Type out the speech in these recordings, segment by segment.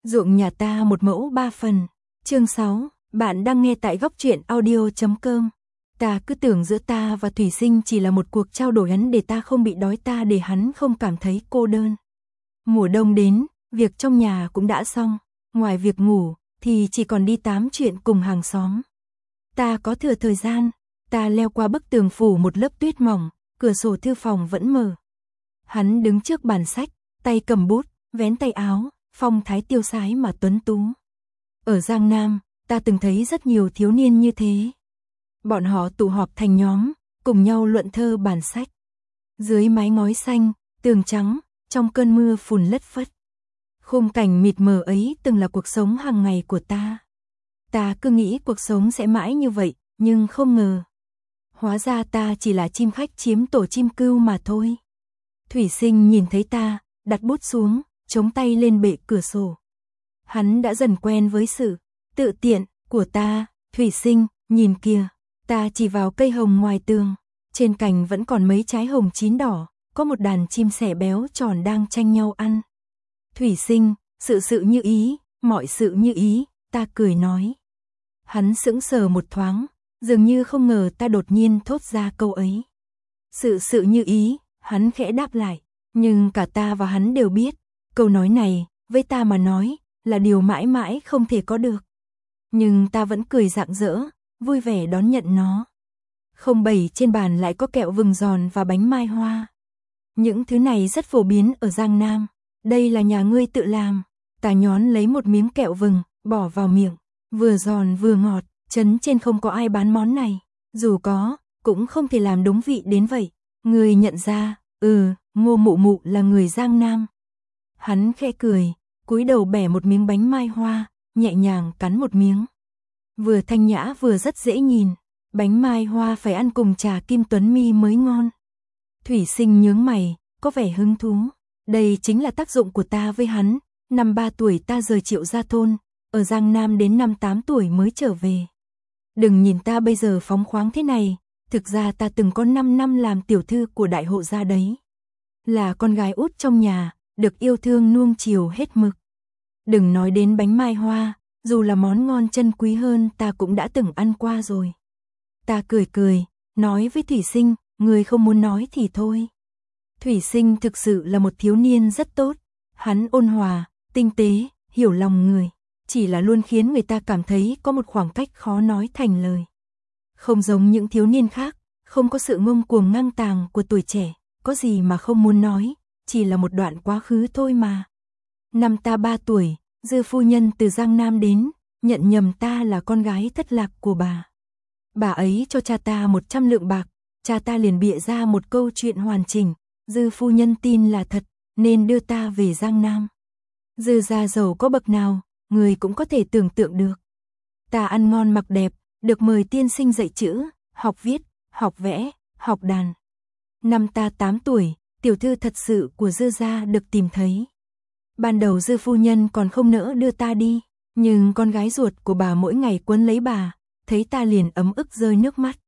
Ruộng nhà ta một mẫu 3 phần. Chương 6, bạn đang nghe tại góc truyện audio.com. Ta cứ tưởng giữa ta và Thủy Sinh chỉ là một cuộc trao đổi hắn để ta không bị đói, ta để hắn không cảm thấy cô đơn. Mùa đông đến, việc trong nhà cũng đã xong, ngoài việc ngủ thì chỉ còn đi tám chuyện cùng hàng xóm. Ta có thừa thời gian, ta leo qua bức tường phủ một lớp tuyết mỏng, cửa sổ thư phòng vẫn mở. Hắn đứng trước bàn sách, tay cầm bút, vén tay áo, phong thái tiêu sái mà tuấn tú. Ở Giang Nam, ta từng thấy rất nhiều thiếu niên như thế. Bọn họ tụ họp thành nhóm, cùng nhau luận thơ bản sách. Dưới mái ngói xanh, tường trắng, trong cơn mưa phùn lất phất. Khung cảnh mịt mờ ấy từng là cuộc sống hàng ngày của ta. Ta cứ nghĩ cuộc sống sẽ mãi như vậy, nhưng không ngờ. Hóa ra ta chỉ là chim khách chiếm tổ chim cưu mà thôi. Thủy Sinh nhìn thấy ta, đặt bút xuống, chống tay lên bệ cửa sổ. Hắn đã dần quen với sự tự tiện của ta. Thủy Sinh, nhìn kìa. Ta chỉ vào cây hồng ngoài tường. Trên cành vẫn còn mấy trái hồng chín đỏ, có một đàn chim sẻ béo tròn đang tranh nhau ăn. Thủy Sinh, sự như ý, mọi sự như ý, ta cười nói. Hắn sững sờ một thoáng, dường như không ngờ ta đột nhiên thốt ra câu ấy. Sự như ý, hắn khẽ đáp lại, nhưng cả ta và hắn đều biết, câu nói này, với ta mà nói, là điều mãi mãi không thể có được. Nhưng ta vẫn cười rạng rỡ, vui vẻ đón nhận nó. Không bày trên bàn lại có kẹo vừng giòn và bánh mai hoa. Những thứ này rất phổ biến ở Giang Nam. Đây là nhà ngươi tự làm. Ta nhón lấy một miếng kẹo vừng, bỏ vào miệng. Vừa giòn vừa ngọt, trấn trên không có ai bán món này. Dù có, cũng không thể làm đúng vị đến vậy. Ngươi nhận ra, Ngô Mụ Mụ là người Giang Nam. Hắn khẽ cười, cúi đầu bẻ một miếng bánh mai hoa, nhẹ nhàng cắn một miếng. Vừa thanh nhã vừa rất dễ nhìn. Bánh mai hoa phải ăn cùng trà kim tuấn mi mới ngon. Thủy Sinh nhướng mày, có vẻ hứng thú. Đây chính là tác dụng của ta với hắn. Năm 3 tuổi ta rời Triệu Gia thôn, ở Giang Nam đến năm 8 tuổi mới trở về. Đừng nhìn ta bây giờ phóng khoáng thế này, thực ra ta từng có 5 năm làm tiểu thư của đại hộ gia đấy. Là con gái út trong nhà, được yêu thương nuông chiều hết mực. Đừng nói đến bánh mai hoa, dù là món ngon chân quý hơn ta cũng đã từng ăn qua rồi. Ta cười, nói với Thủy Sinh, người không muốn nói thì thôi. Thủy Sinh thực sự là một thiếu niên rất tốt. Hắn ôn hòa, tinh tế, hiểu lòng người. Chỉ là luôn khiến người ta cảm thấy có một khoảng cách khó nói thành lời. Không giống những thiếu niên khác, không có sự ngông cuồng ngang tàng của tuổi trẻ. Có gì mà không muốn nói, chỉ là một đoạn quá khứ thôi mà. Năm ta 3 tuổi, Dư phu nhân từ Giang Nam đến, nhận nhầm ta là con gái thất lạc của bà. Bà ấy cho cha ta 100 lượng bạc, cha ta liền bịa ra một câu chuyện hoàn chỉnh. Dư phu nhân tin là thật, nên đưa ta về Giang Nam. Dư gia giàu có bậc nào, người cũng có thể tưởng tượng được. Ta ăn ngon mặc đẹp, được mời tiên sinh dạy chữ, học viết, học vẽ, học đàn. Năm ta 8 tuổi, tiểu thư thật sự của Dư gia được tìm thấy. Ban đầu Dư phu nhân còn không nỡ đưa ta đi, nhưng con gái ruột của bà mỗi ngày quấn lấy bà, thấy ta liền ấm ức rơi nước mắt.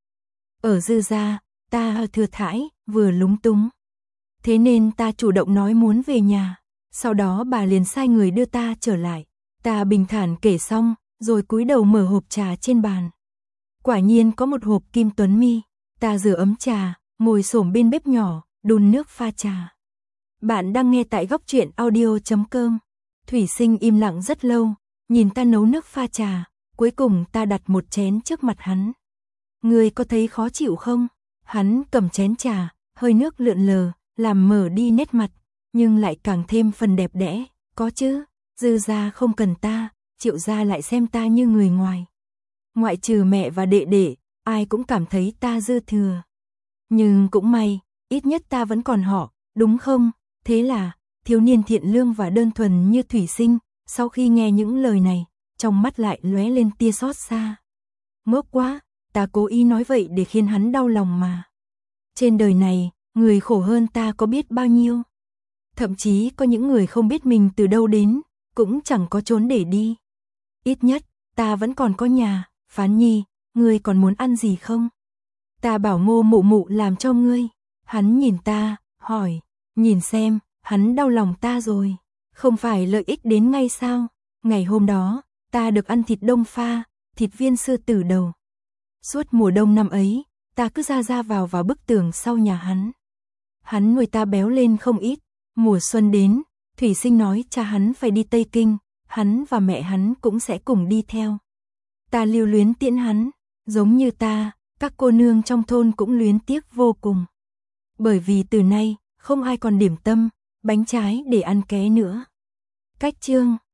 Ở Dư gia, ta thừa thãi, vừa lúng túng. Thế nên ta chủ động nói muốn về nhà, sau đó bà liền sai người đưa ta trở lại. Ta bình thản kể xong, rồi cúi đầu mở hộp trà trên bàn. Quả nhiên có một hộp kim tuấn mi. Ta rửa ấm trà, ngồi xổm bên bếp nhỏ, đun nước pha trà. Bạn đang nghe tại góc truyện audio.com. Thủy Sinh im lặng rất lâu, nhìn ta nấu nước pha trà, cuối cùng ta đặt một chén trước mặt hắn. Ngươi có thấy khó chịu không? Hắn cầm chén trà, hơi nước lượn lờ, làm mở đi nét mặt, nhưng lại càng thêm phần đẹp đẽ. Có chứ, Dư gia không cần ta, Triệu gia lại xem ta như người ngoài. Ngoại trừ mẹ và đệ đệ, ai cũng cảm thấy ta dư thừa. Nhưng cũng may, ít nhất ta vẫn còn họ, đúng không? Thế là, thiếu niên thiện lương và đơn thuần như Thủy Sinh, sau khi nghe những lời này, trong mắt lại lóe lên tia xót xa. Ngốc quá, ta cố ý nói vậy để khiến hắn đau lòng mà. Trên đời này, người khổ hơn ta có biết bao nhiêu. Thậm chí có những người không biết mình từ đâu đến, cũng chẳng có chốn để đi. Ít nhất, ta vẫn còn có nhà. Phán Nhi, ngươi còn muốn ăn gì không? Ta bảo Ngô Mụ Mụ làm cho ngươi. Hắn nhìn ta, hỏi, nhìn xem, hắn đau lòng ta rồi. Không phải lợi ích đến ngay sao? Ngày hôm đó, ta được ăn thịt đông pha, thịt viên sư tử đầu. Suốt mùa đông năm ấy, ta cứ ra vào bức tường sau nhà hắn. Hắn nuôi ta béo lên không ít, mùa xuân đến, Thủy Sinh nói cha hắn phải đi Tây Kinh, hắn và mẹ hắn cũng sẽ cùng đi theo. Ta lưu luyến tiễn hắn, giống như ta, các cô nương trong thôn cũng luyến tiếc vô cùng. Bởi vì từ nay, không ai còn điểm tâm, bánh trái để ăn ké nữa. Cách chương